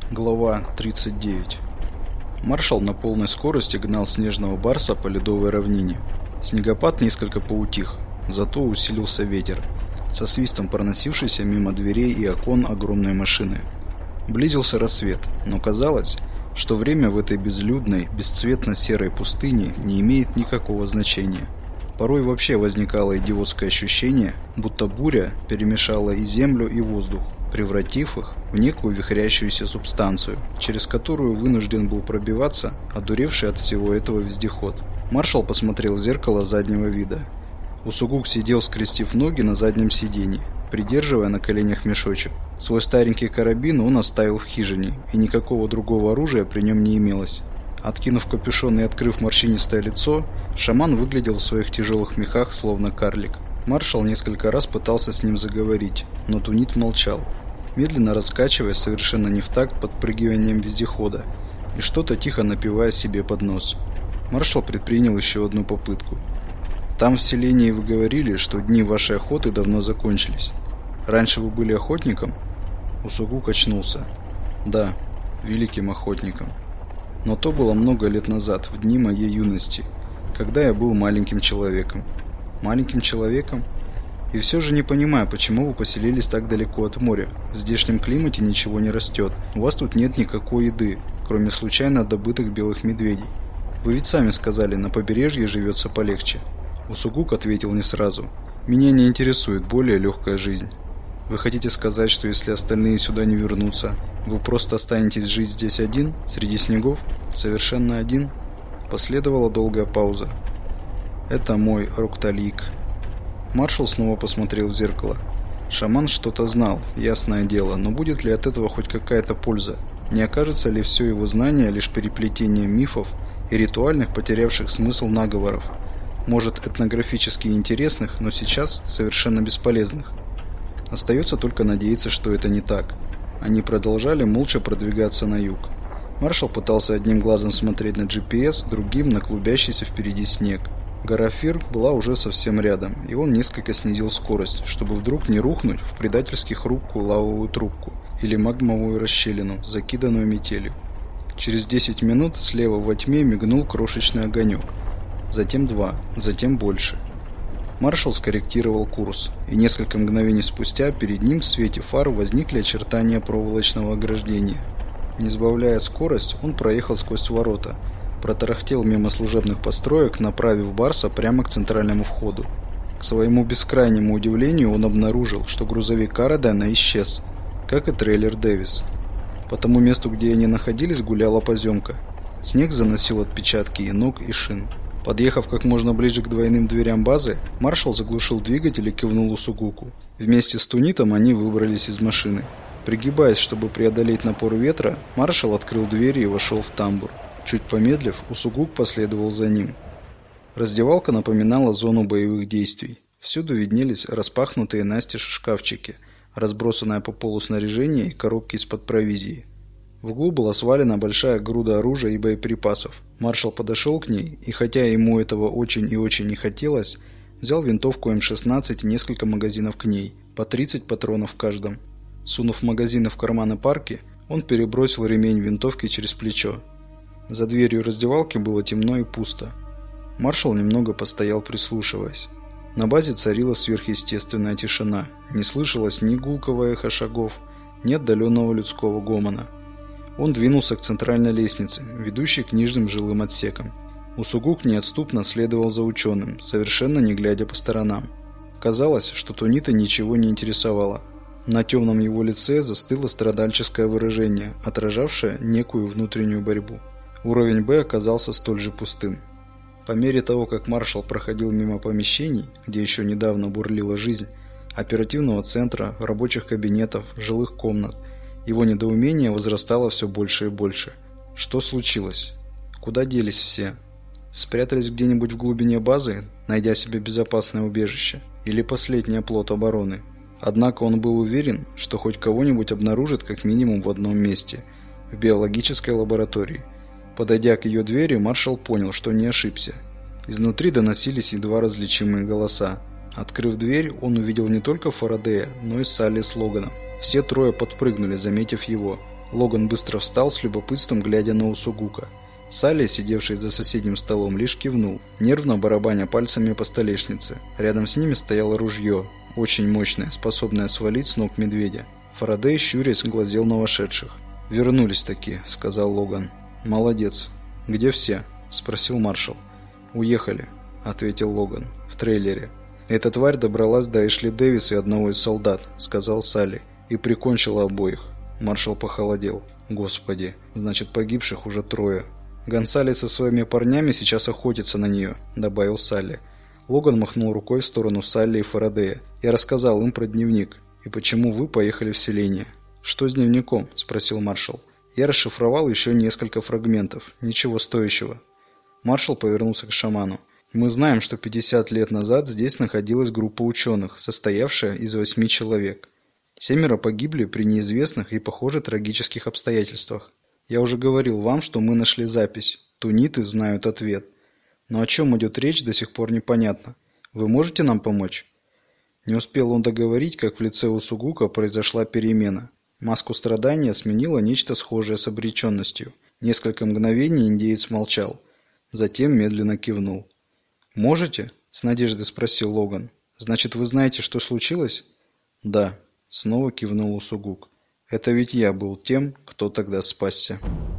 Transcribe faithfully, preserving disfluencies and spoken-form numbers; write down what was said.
Глава тридцать девять. Маршал на полной скорости гнал снежного барса по ледовой равнине. Снегопад несколько поутих, зато усилился ветер, со свистом проносившийся мимо дверей и окон огромной машины. Близился рассвет, но казалось, что время в этой безлюдной, бесцветно-серой пустыне не имеет никакого значения. Порой вообще возникало идиотское ощущение, будто буря перемешала и землю, и воздух, превратив их в некую вихрящуюся субстанцию, через которую вынужден был пробиваться одуревший от всего этого вездеход. Маршал посмотрел в зеркало заднего вида. Усугук сидел, скрестив ноги на заднем сиденье, придерживая на коленях мешочек. Свой старенький карабин он оставил в хижине, и никакого другого оружия при нем не имелось. Откинув капюшон и открыв морщинистое лицо, шаман выглядел в своих тяжелых мехах, словно карлик. Маршал несколько раз пытался с ним заговорить, но Тунит молчал, медленно раскачиваясь совершенно не в такт подпрыгиванием вездехода и что-то тихо напевая себе под нос. Маршал предпринял еще одну попытку. «Там в селении вы говорили, что дни вашей охоты давно закончились. Раньше вы были охотником?» Усугук очнулся. «Да, великим охотником. Но то было много лет назад, в дни моей юности, когда я был маленьким человеком». «Маленьким человеком? И все же не понимаю, почему вы поселились так далеко от моря. В здешнем климате ничего не растет. У вас тут нет никакой еды, кроме случайно добытых белых медведей. Вы ведь сами сказали, на побережье живется полегче». Усугук ответил не сразу. «Меня не интересует более легкая жизнь. Вы хотите сказать, что если остальные сюда не вернутся, вы просто останетесь жить здесь один, среди снегов? Совершенно один?» Последовала долгая пауза. «Это мой Рокталик». Маршал снова посмотрел в зеркало. Шаман что-то знал, ясное дело, но будет ли от этого хоть какая-то польза? Не окажется ли все его знание лишь переплетением мифов и ритуальных, потерявших смысл наговоров? Может, этнографически интересных, но сейчас совершенно бесполезных? Остается только надеяться, что это не так. Они продолжали молча продвигаться на юг. Маршал пытался одним глазом смотреть на джи пи эс, другим на клубящийся впереди снег. Гора Фир была уже совсем рядом, и он несколько снизил скорость, чтобы вдруг не рухнуть в предательски хрупкую лавовую трубку или магмовую расщелину, закиданную метелью. Через десять минут слева во тьме мигнул крошечный огонек. Затем два, затем больше. Маршал скорректировал курс, и несколько мгновений спустя перед ним в свете фар возникли очертания проволочного ограждения. Не сбавляя скорость, он проехал сквозь ворота, протарахтел мимо служебных построек, направив барса прямо к центральному входу. К своему бескрайнему удивлению он обнаружил, что грузовик Карадена исчез, как и трейлер Дэвис. По тому месту, где они находились, гуляла поземка. Снег заносил отпечатки и ног, и шин. Подъехав как можно ближе к двойным дверям базы, маршал заглушил двигатель и кивнул Усугуку. Вместе с Тунитом они выбрались из машины. Пригибаясь, чтобы преодолеть напор ветра, маршал открыл двери и вошел в тамбур. Чуть помедлив, Усугук последовал за ним. Раздевалка напоминала зону боевых действий. Всюду виднелись распахнутые настежь шкафчики, разбросанное по полу снаряжение и коробки из-под провизии. В углу была свалена большая груда оружия и боеприпасов. Маршал подошел к ней, и хотя ему этого очень и очень не хотелось, взял винтовку эм шестнадцать и несколько магазинов к ней, по тридцать патронов в каждом. Сунув магазины в карманы парки, он перебросил ремень винтовки через плечо. За дверью раздевалки было темно и пусто. Маршал немного постоял, прислушиваясь. На базе царила сверхъестественная тишина. Не слышалось ни гулкого эха шагов, ни отдаленного людского гомона. Он двинулся к центральной лестнице, ведущей к нижним жилым отсекам. Усугук неотступно следовал за ученым, совершенно не глядя по сторонам. Казалось, что Тунита ничего не интересовало. На темном его лице застыло страдальческое выражение, отражавшее некую внутреннюю борьбу. Уровень Б оказался столь же пустым. По мере того, как маршал проходил мимо помещений, где еще недавно бурлила жизнь, оперативного центра, рабочих кабинетов, жилых комнат, его недоумение возрастало все больше и больше. Что случилось? Куда делись все? Спрятались где-нибудь в глубине базы, найдя себе безопасное убежище? Или последний оплот обороны? Однако он был уверен, что хоть кого-нибудь обнаружит как минимум в одном месте – в биологической лаборатории. Подойдя к ее двери, маршал понял, что не ошибся. Изнутри доносились едва различимые голоса. Открыв дверь, он увидел не только Фарадея, но и Салли с Логаном. Все трое подпрыгнули, заметив его. Логан быстро встал, с любопытством глядя на Усугука. Салли, сидевший за соседним столом, лишь кивнул, нервно барабаня пальцами по столешнице. Рядом с ними стояло ружье, очень мощное, способное свалить с ног медведя. Фарадей, щурясь, глазел на вошедших. «Вернулись-таки», — сказал Логан. «Молодец. Где все?» — спросил маршал. «Уехали», — ответил Логан. «В трейлере». «Эта тварь добралась до Эшли Дэвиса и одного из солдат», — сказал Салли, — «и прикончила обоих». Маршал похолодел. «Господи, значит, погибших уже трое». «Гонсалес со своими парнями сейчас охотится на нее», — добавил Салли. Логан махнул рукой в сторону Салли и Фарадея. «Я рассказал им про дневник. И почему вы поехали в селение?» «Что с дневником?» — спросил маршал. «Я расшифровал еще несколько фрагментов. Ничего стоящего». Маршал повернулся к шаману. «Мы знаем, что пятьдесят лет назад здесь находилась группа ученых, состоявшая из восьми человек. Семеро погибли при неизвестных и, похоже, трагических обстоятельствах. Я уже говорил вам, что мы нашли запись. Туниты знают ответ. Но о чем идет речь, до сих пор непонятно. Вы можете нам помочь?» Не успел он договорить, как в лице Усугука произошла перемена. Маску страдания сменило нечто схожее с обреченностью. Несколько мгновений индеец молчал. Затем медленно кивнул. «Можете?» – с надеждой спросил Логан. «Значит, вы знаете, что случилось?» «Да», – снова кивнул Усугук. «Это ведь я был тем, кто тогда спасся».